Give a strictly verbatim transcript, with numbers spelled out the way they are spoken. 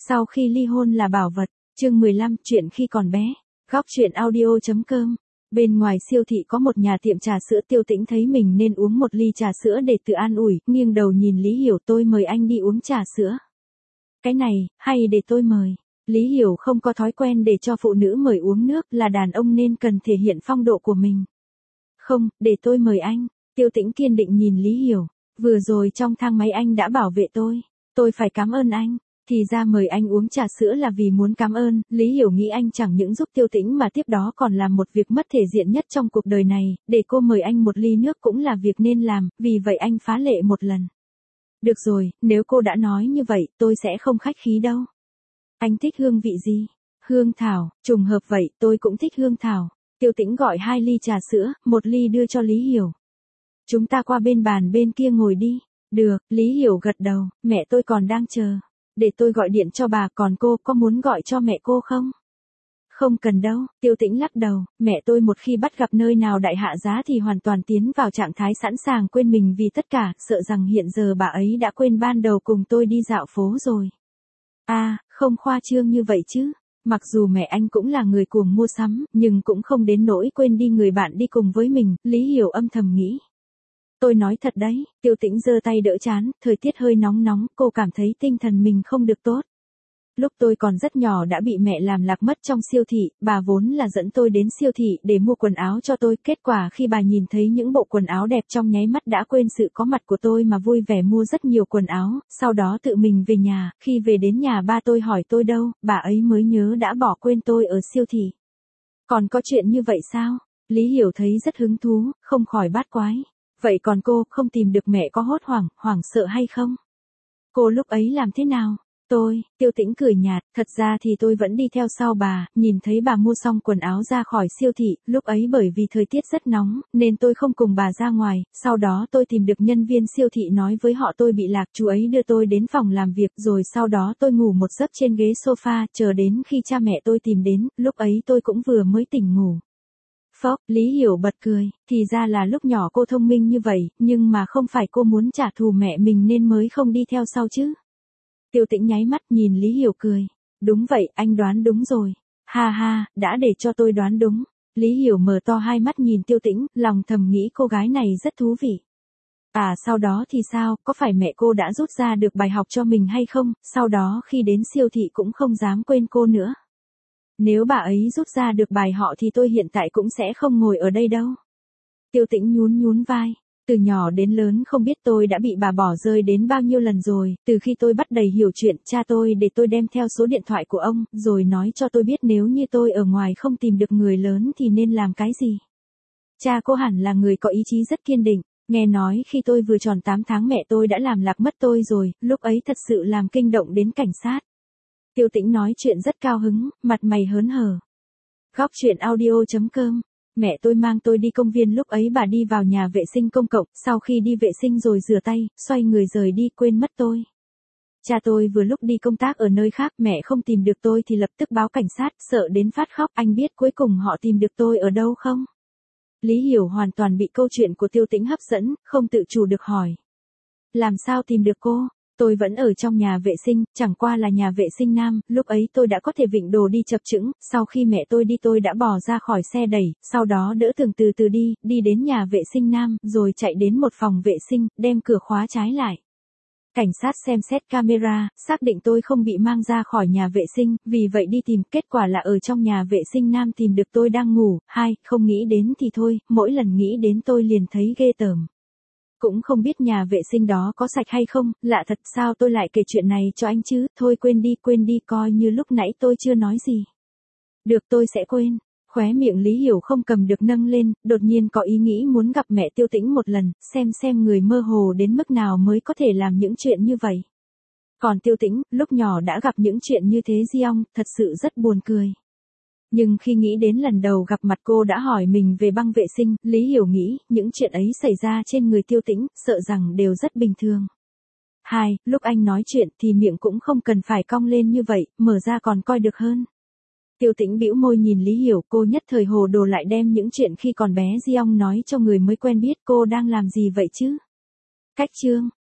Sau khi ly hôn là bảo vật, chương mười lăm, chuyện khi còn bé. Góc truyện audio chấm com. Bên ngoài siêu thị có một nhà tiệm trà sữa. Tiêu Tĩnh thấy mình nên uống một ly trà sữa để tự an ủi, nghiêng đầu nhìn Lý Hiểu. Tôi mời anh đi uống trà sữa. Cái này, hay để tôi mời. Lý Hiểu không có thói quen để cho phụ nữ mời uống nước, là đàn ông nên cần thể hiện phong độ của mình. Không, để tôi mời anh. Tiêu Tĩnh kiên định nhìn Lý Hiểu. Vừa rồi trong thang máy anh đã bảo vệ tôi. Tôi phải cảm ơn anh. Thì ra mời anh uống trà sữa là vì muốn cảm ơn. Lý Hiểu nghĩ anh chẳng những giúp Tiêu Tĩnh mà tiếp đó còn làm một việc mất thể diện nhất trong cuộc đời này. Để cô mời anh một ly nước cũng là việc nên làm, vì vậy anh phá lệ một lần. Được rồi, nếu cô đã nói như vậy, tôi sẽ không khách khí đâu. Anh thích hương vị gì? Hương thảo, trùng hợp vậy, tôi cũng thích hương thảo. Tiêu Tĩnh gọi hai ly trà sữa, một ly đưa cho Lý Hiểu. Chúng ta qua bên bàn bên kia ngồi đi. Được, Lý Hiểu gật đầu, mẹ tôi còn đang chờ. Để tôi gọi điện cho bà, còn cô có muốn gọi cho mẹ cô không? Không cần đâu, Tiêu Tĩnh lắc đầu, mẹ tôi một khi bắt gặp nơi nào đại hạ giá thì hoàn toàn tiến vào trạng thái sẵn sàng quên mình vì tất cả, sợ rằng hiện giờ bà ấy đã quên ban đầu cùng tôi đi dạo phố rồi. À, không khoa trương như vậy chứ. Mặc dù mẹ anh cũng là người cuồng mua sắm, nhưng cũng không đến nỗi quên đi người bạn đi cùng với mình, Lý Hiểu âm thầm nghĩ. Tôi nói thật đấy, Tiêu Tĩnh giơ tay đỡ trán, thời tiết hơi nóng nóng, cô cảm thấy tinh thần mình không được tốt. Lúc tôi còn rất nhỏ đã bị mẹ làm lạc mất trong siêu thị, bà vốn là dẫn tôi đến siêu thị để mua quần áo cho tôi, kết quả khi bà nhìn thấy những bộ quần áo đẹp trong nháy mắt đã quên sự có mặt của tôi mà vui vẻ mua rất nhiều quần áo, sau đó tự mình về nhà, khi về đến nhà ba tôi hỏi tôi đâu, bà ấy mới nhớ đã bỏ quên tôi ở siêu thị. Còn có chuyện như vậy sao? Lý Hiểu thấy rất hứng thú, không khỏi bát quái. Vậy còn cô, không tìm được mẹ có hốt hoảng, hoảng sợ hay không? Cô lúc ấy làm thế nào? Tôi, Tiêu Tĩnh cười nhạt, thật ra thì tôi vẫn đi theo sau bà, nhìn thấy bà mua xong quần áo ra khỏi siêu thị, lúc ấy bởi vì thời tiết rất nóng, nên tôi không cùng bà ra ngoài, sau đó tôi tìm được nhân viên siêu thị nói với họ tôi bị lạc, chú ấy đưa tôi đến phòng làm việc, rồi sau đó tôi ngủ một giấc trên ghế sofa, chờ đến khi cha mẹ tôi tìm đến, lúc ấy tôi cũng vừa mới tỉnh ngủ. Phốc, Lý Hiểu bật cười, thì ra là lúc nhỏ cô thông minh như vậy, nhưng mà không phải cô muốn trả thù mẹ mình nên mới không đi theo sau chứ. Tiêu Tĩnh nháy mắt nhìn Lý Hiểu cười. Đúng vậy, anh đoán đúng rồi. Ha ha, đã để cho tôi đoán đúng. Lý Hiểu mở to hai mắt nhìn Tiêu Tĩnh, lòng thầm nghĩ cô gái này rất thú vị. À sau đó thì sao, có phải mẹ cô đã rút ra được bài học cho mình hay không, sau đó khi đến siêu thị cũng không dám quên cô nữa. Nếu bà ấy rút ra được bài họ thì tôi hiện tại cũng sẽ không ngồi ở đây đâu. Tiêu Tĩnh nhún nhún vai. Từ nhỏ đến lớn không biết tôi đã bị bà bỏ rơi đến bao nhiêu lần rồi, từ khi tôi bắt đầy hiểu chuyện, cha tôi để tôi đem theo số điện thoại của ông, rồi nói cho tôi biết nếu như tôi ở ngoài không tìm được người lớn thì nên làm cái gì. Cha cô hẳn là người có ý chí rất kiên định, nghe nói khi tôi vừa tròn tám tháng mẹ tôi đã làm lạc mất tôi rồi, lúc ấy thật sự làm kinh động đến cảnh sát. Tiêu Tĩnh nói chuyện rất cao hứng, mặt mày hớn hở. Góc truyện audio chấm com. Mẹ tôi mang tôi đi công viên, lúc ấy bà đi vào nhà vệ sinh công cộng, sau khi đi vệ sinh rồi rửa tay, xoay người rời đi, quên mất tôi. Cha tôi vừa lúc đi công tác ở nơi khác, mẹ không tìm được tôi thì lập tức báo cảnh sát, sợ đến phát khóc. Anh biết cuối cùng họ tìm được tôi ở đâu không? Lý Hiểu hoàn toàn bị câu chuyện của Tiêu Tĩnh hấp dẫn, không tự chủ được hỏi. Làm sao tìm được cô? Tôi vẫn ở trong nhà vệ sinh, chẳng qua là nhà vệ sinh nam, lúc ấy tôi đã có thể vịn đồ đi chập chững, sau khi mẹ tôi đi tôi đã bò ra khỏi xe đẩy, sau đó đỡ Tường từ từ đi, đi đến nhà vệ sinh nam, rồi chạy đến một phòng vệ sinh, đem cửa khóa trái lại. Cảnh sát xem xét camera, xác định tôi không bị mang ra khỏi nhà vệ sinh, vì vậy đi tìm, kết quả là ở trong nhà vệ sinh nam tìm được tôi đang ngủ, hai, không nghĩ đến thì thôi, mỗi lần nghĩ đến tôi liền thấy ghê tởm. Cũng không biết nhà vệ sinh đó có sạch hay không, lạ thật sao tôi lại kể chuyện này cho anh chứ, thôi quên đi quên đi coi như lúc nãy tôi chưa nói gì. Được tôi sẽ quên, khóe miệng Lý Hiểu không cầm được nâng lên, đột nhiên có ý nghĩ muốn gặp mẹ Tiêu Tĩnh một lần, xem xem người mơ hồ đến mức nào mới có thể làm những chuyện như vậy. Còn Tiêu Tĩnh, lúc nhỏ đã gặp những chuyện như thế Giong, thật sự rất buồn cười. Nhưng khi nghĩ đến lần đầu gặp mặt cô đã hỏi mình về băng vệ sinh, Lý Hiểu nghĩ, những chuyện ấy xảy ra trên người Tiêu Tĩnh, sợ rằng đều rất bình thường. Hai, lúc anh nói chuyện thì miệng cũng không cần phải cong lên như vậy, mở ra còn coi được hơn. Tiêu Tĩnh bĩu môi nhìn Lý Hiểu, cô nhất thời hồ đồ lại đem những chuyện khi còn bé Giong nói cho người mới quen biết, cô đang làm gì vậy chứ? Cách chương,